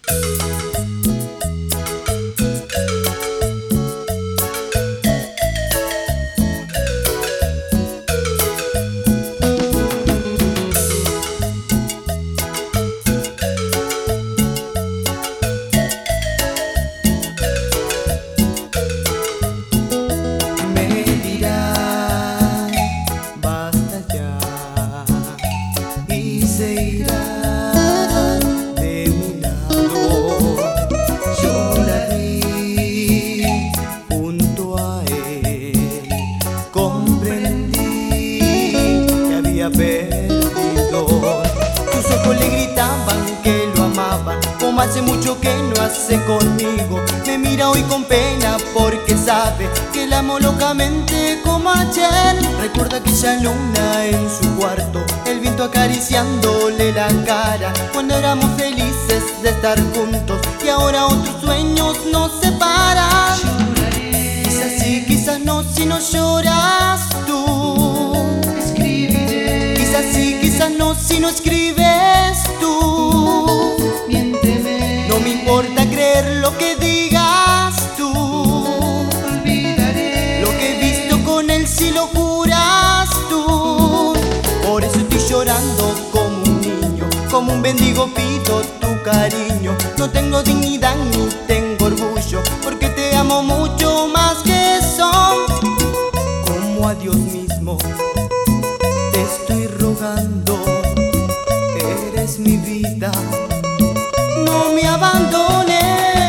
Perdido. Tus ojos le gritaban que lo amaban, como hace mucho que no hace conmigo. Me mira hoy con pena porque sabe que la amo locamente como ayer. Recuerda aquella luna en su cuarto, el viento acariciándole la cara, cuando éramos felices de estar juntos y ahora otros sueños nos separan. Lloraré. Quizás sí, quizás no, si no lloras tú. Quizás sí, quizás no, si no escribes tú. Miénteme. No me importa creer lo que digas tú. Olvidaré lo que he visto con él si lo juras tú. Por eso estoy llorando como un niño, como un mendigo pido tu cariño. No tengo dignidad ni tengo orgullo, porque te amo mucho más que eso. Como a Dios mismo te estoy rogando, eres mi vida, no me abandones.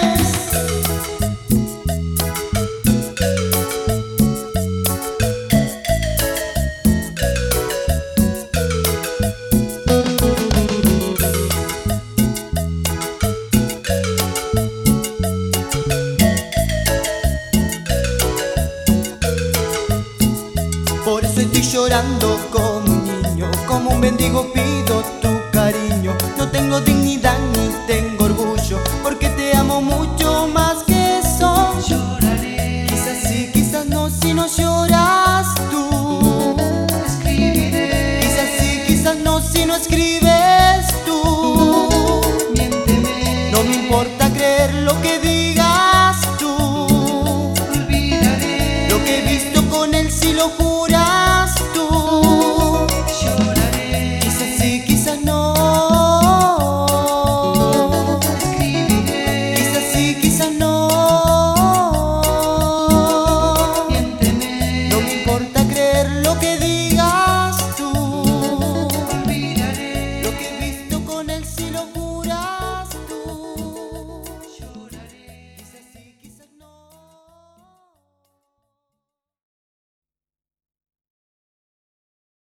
Por eso estoy llorando como un niño, como un mendigo pido tu cariño. No tengo dignidad